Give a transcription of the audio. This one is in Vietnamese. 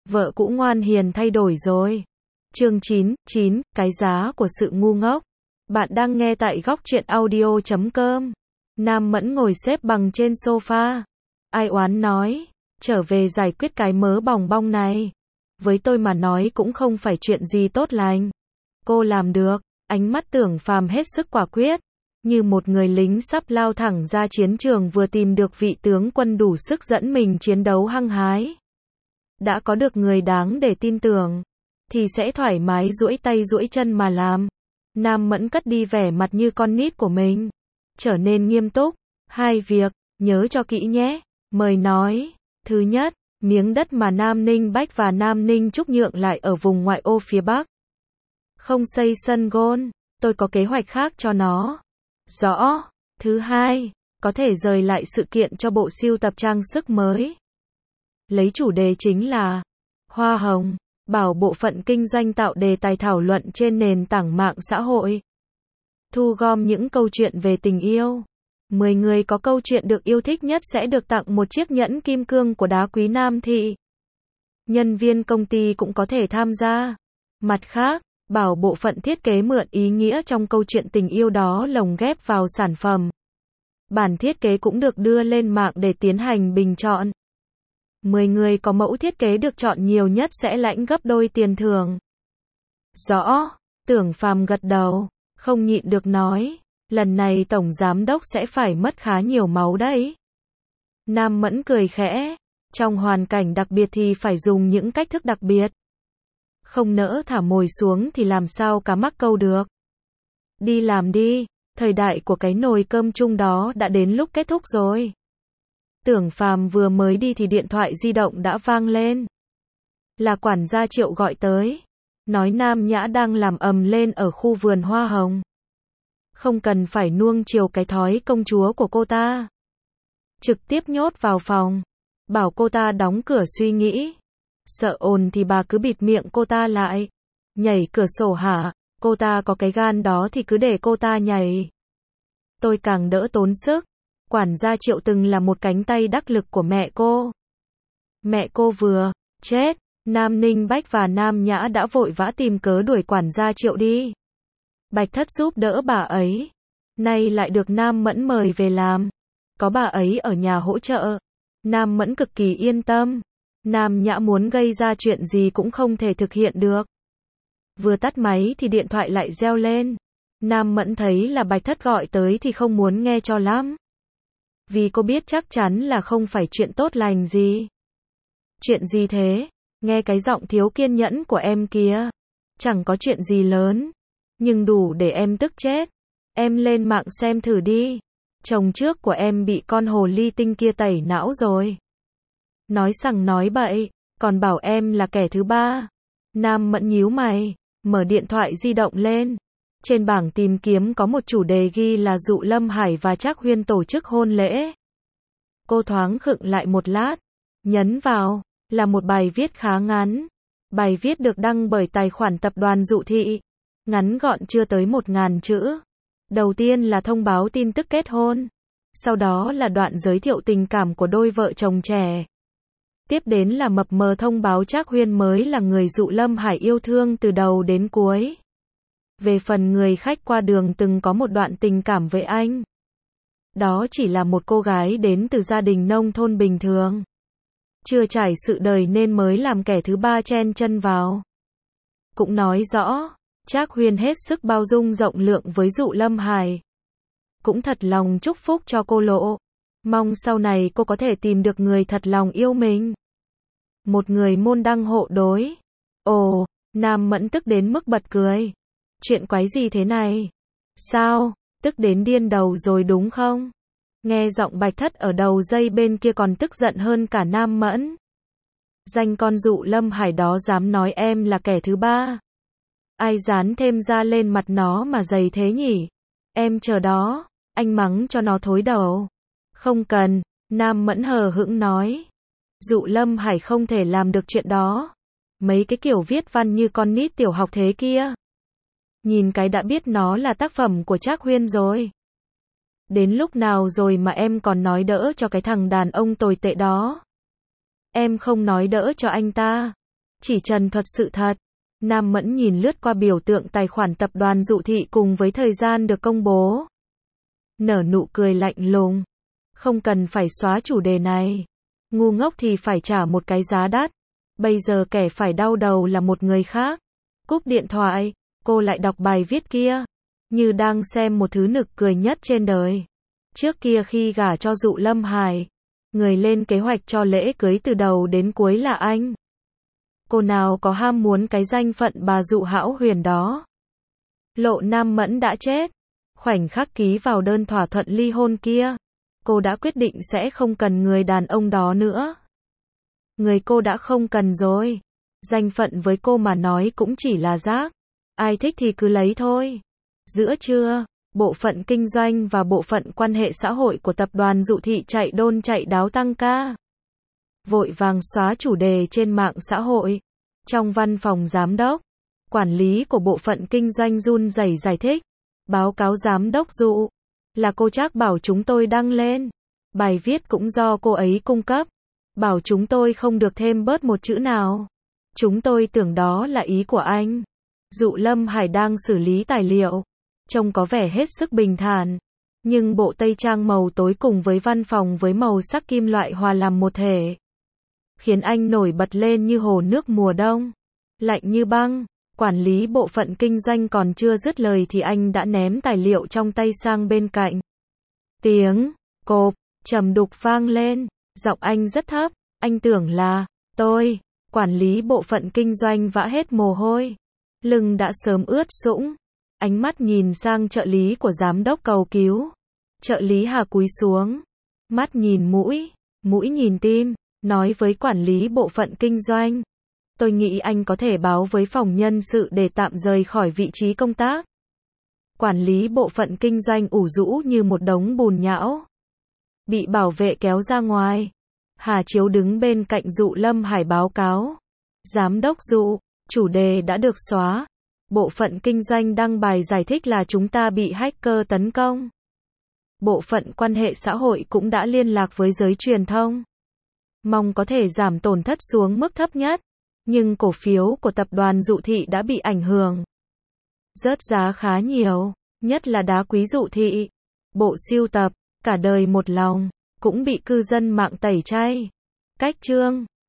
Vợ cũ ngoan hiền thay đổi rồi. Chương 9, cái giá của sự ngu ngốc. Bạn đang nghe tại góc truyện audio.com. Nam Mẫn ngồi xếp bằng trên sofa. Ai oán nói, trở về giải quyết cái mớ bòng bong này. Với tôi mà nói cũng không phải chuyện gì tốt lành. Cô làm được, ánh mắt Tưởng Phàm hết sức quả quyết. Như một người lính sắp lao thẳng ra chiến trường vừa tìm được vị tướng quân đủ sức dẫn mình chiến đấu hăng hái. Đã có được người đáng để tin tưởng, thì sẽ thoải mái duỗi tay duỗi chân mà làm. Nam Mẫn cất đi vẻ mặt như con nít của mình, trở nên nghiêm túc. 2 việc, nhớ cho kỹ nhé. Mời nói. Thứ nhất, miếng đất mà Nam Ninh Bách và Nam Ninh Trúc nhượng lại ở vùng ngoại ô phía Bắc. Không xây sân golf, tôi có kế hoạch khác cho nó. Rõ. Thứ hai, có thể rời lại sự kiện cho bộ sưu tập trang sức mới. Lấy chủ đề chính là hoa hồng, bảo bộ phận kinh doanh tạo đề tài thảo luận trên nền tảng mạng xã hội. Thu gom những câu chuyện về tình yêu. 10 người có câu chuyện được yêu thích nhất sẽ được tặng một chiếc nhẫn kim cương của đá quý Nam Thị. Nhân viên công ty cũng có thể tham gia. Mặt khác, bảo bộ phận thiết kế mượn ý nghĩa trong câu chuyện tình yêu đó lồng ghép vào sản phẩm. Bản thiết kế cũng được đưa lên mạng để tiến hành bình chọn. 10 người có mẫu thiết kế được chọn nhiều nhất sẽ lãnh gấp đôi tiền thưởng. Rõ. Tưởng Phàm gật đầu, không nhịn được nói, lần này tổng giám đốc sẽ phải mất khá nhiều máu đấy. Nam Mẫn cười khẽ, trong hoàn cảnh đặc biệt thì phải dùng những cách thức đặc biệt. Không nỡ thả mồi xuống thì làm sao cá mắc câu được. Đi làm đi, thời đại của cái nồi cơm chung đó đã đến lúc kết thúc rồi. Tưởng Phàm vừa mới đi thì điện thoại di động đã vang lên. Là quản gia Triệu gọi tới, nói Nam Nhã đang làm ầm lên ở khu vườn hoa hồng. Không cần phải nuông chiều cái thói công chúa của cô ta. Trực tiếp nhốt vào phòng, bảo cô ta đóng cửa suy nghĩ. Sợ ồn thì bà cứ bịt miệng cô ta lại. Nhảy cửa sổ hả? Cô ta có cái gan đó thì cứ để cô ta nhảy. Tôi càng đỡ tốn sức. Quản gia Triệu từng là một cánh tay đắc lực của mẹ cô. Mẹ cô vừa chết, Nam Ninh Bách và Nam Nhã đã vội vã tìm cớ đuổi quản gia Triệu đi. Bạch Thất giúp đỡ bà ấy. Nay lại được Nam Mẫn mời về làm. Có bà ấy ở nhà hỗ trợ. Nam Mẫn cực kỳ yên tâm. Nam Nhã muốn gây ra chuyện gì cũng không thể thực hiện được. Vừa tắt máy thì điện thoại lại reo lên. Nam Mẫn thấy là Bạch Thất gọi tới thì không muốn nghe cho lắm. Vì cô biết chắc chắn là không phải chuyện tốt lành gì. Chuyện gì thế? Nghe cái giọng thiếu kiên nhẫn của em kia. Chẳng có chuyện gì lớn, nhưng đủ để em tức chết. Em lên mạng xem thử đi. Chồng trước của em bị con hồ ly tinh kia tẩy não rồi. Nói sằng nói bậy, còn bảo em là kẻ thứ ba. Nam Mẫn nhíu mày, mở điện thoại di động lên. Trên bảng tìm kiếm có một chủ đề ghi là Dụ Lâm Hải và Trác Huyên tổ chức hôn lễ. Cô thoáng khựng lại một lát, nhấn vào, là một bài viết khá ngắn. Bài viết được đăng bởi tài khoản tập đoàn Dụ Thị, ngắn gọn chưa tới 1000 chữ. Đầu tiên là thông báo tin tức kết hôn, sau đó là đoạn giới thiệu tình cảm của đôi vợ chồng trẻ. Tiếp đến là mập mờ thông báo Trác Huyên mới là người Dụ Lâm Hải yêu thương từ đầu đến cuối. Về phần người khách qua đường từng có một đoạn tình cảm với anh. Đó chỉ là một cô gái đến từ gia đình nông thôn bình thường. Chưa trải sự đời nên mới làm kẻ thứ ba chen chân vào. Cũng nói rõ, Trác Huyên hết sức bao dung rộng lượng với Dụ Lâm Hải. Cũng thật lòng chúc phúc cho cô Lộ. Mong sau này cô có thể tìm được người thật lòng yêu mình. Một người môn đăng hộ đối. Ồ, Nam Mẫn tức đến mức bật cười. Chuyện quái gì thế này? Sao? Tức đến điên đầu rồi đúng không? Nghe giọng Bạch Thất ở đầu dây bên kia còn tức giận hơn cả Nam Mẫn. Danh con Dụ Lâm Hải đó dám nói em là kẻ thứ ba. Ai dán thêm da lên mặt nó mà dày thế nhỉ? Em chờ đó, anh mắng cho nó thối đầu. Không cần, Nam Mẫn hờ hững nói. Dụ Lâm Hải không thể làm được chuyện đó. Mấy cái kiểu viết văn như con nít tiểu học thế kia. Nhìn cái đã biết nó là tác phẩm của Trác Huyên rồi. Đến lúc nào rồi mà em còn nói đỡ cho cái thằng đàn ông tồi tệ đó. Em không nói đỡ cho anh ta. Chỉ trần thuật sự thật. Nam Mẫn nhìn lướt qua biểu tượng tài khoản tập đoàn Dụ Thị cùng với thời gian được công bố. Nở nụ cười lạnh lùng. Không cần phải xóa chủ đề này. Ngu ngốc thì phải trả một cái giá đắt. Bây giờ kẻ phải đau đầu là một người khác. Cúp điện thoại, cô lại đọc bài viết kia. Như đang xem một thứ nực cười nhất trên đời. Trước kia khi gả cho Dụ Lâm Hải, người lên kế hoạch cho lễ cưới từ đầu đến cuối là anh. Cô nào có ham muốn cái danh phận bà Dụ Hão Huyền đó. Lộ Nam Mẫn đã chết. Khoảnh khắc ký vào đơn thỏa thuận ly hôn kia, cô đã quyết định sẽ không cần người đàn ông đó nữa. Người cô đã không cần rồi. Danh phận với cô mà nói cũng chỉ là rác. Ai thích thì cứ lấy thôi. Giữa trưa, bộ phận kinh doanh và bộ phận quan hệ xã hội của tập đoàn Dụ Thị chạy đôn chạy đáo tăng ca. Vội vàng xóa chủ đề trên mạng xã hội. Trong văn phòng giám đốc, quản lý của bộ phận kinh doanh run rẩy giải thích. Báo cáo giám đốc Dụ, là cô Trác bảo chúng tôi đăng lên. Bài viết cũng do cô ấy cung cấp. Bảo chúng tôi không được thêm bớt một chữ nào. Chúng tôi tưởng đó là ý của anh. Dụ Lâm Hải đang xử lý tài liệu. Trông có vẻ hết sức bình thản. Nhưng bộ tây trang màu tối cùng với văn phòng với màu sắc kim loại hòa làm một thể. Khiến anh nổi bật lên như hồ nước mùa đông. Lạnh như băng. Quản lý bộ phận kinh doanh còn chưa dứt lời thì anh đã ném tài liệu trong tay sang bên cạnh. Tiếng cộp trầm đục vang lên. Giọng anh rất thấp. Anh tưởng là tôi. Quản lý bộ phận kinh doanh vã hết mồ hôi. Lưng đã sớm ướt sũng. Ánh mắt nhìn sang trợ lý của giám đốc cầu cứu. Trợ lý Hà cúi xuống. Mắt nhìn mũi. Mũi nhìn tim. Nói với quản lý bộ phận kinh doanh. Tôi nghĩ anh có thể báo với phòng nhân sự để tạm rời khỏi vị trí công tác. Quản lý bộ phận kinh doanh ủ rũ như một đống bùn nhão. Bị bảo vệ kéo ra ngoài. Hà Chiếu đứng bên cạnh Dụ Lâm Hải báo cáo. Giám đốc Dụ, chủ đề đã được xóa. Bộ phận kinh doanh đăng bài giải thích là chúng ta bị hacker tấn công. Bộ phận quan hệ xã hội cũng đã liên lạc với giới truyền thông. Mong có thể giảm tổn thất xuống mức thấp nhất. Nhưng cổ phiếu của tập đoàn Dụ Thị đã bị ảnh hưởng. Rớt giá khá nhiều, nhất là đá quý Dụ Thị. Bộ sưu tập, cả đời một lòng, cũng bị cư dân mạng tẩy chay. Cách chương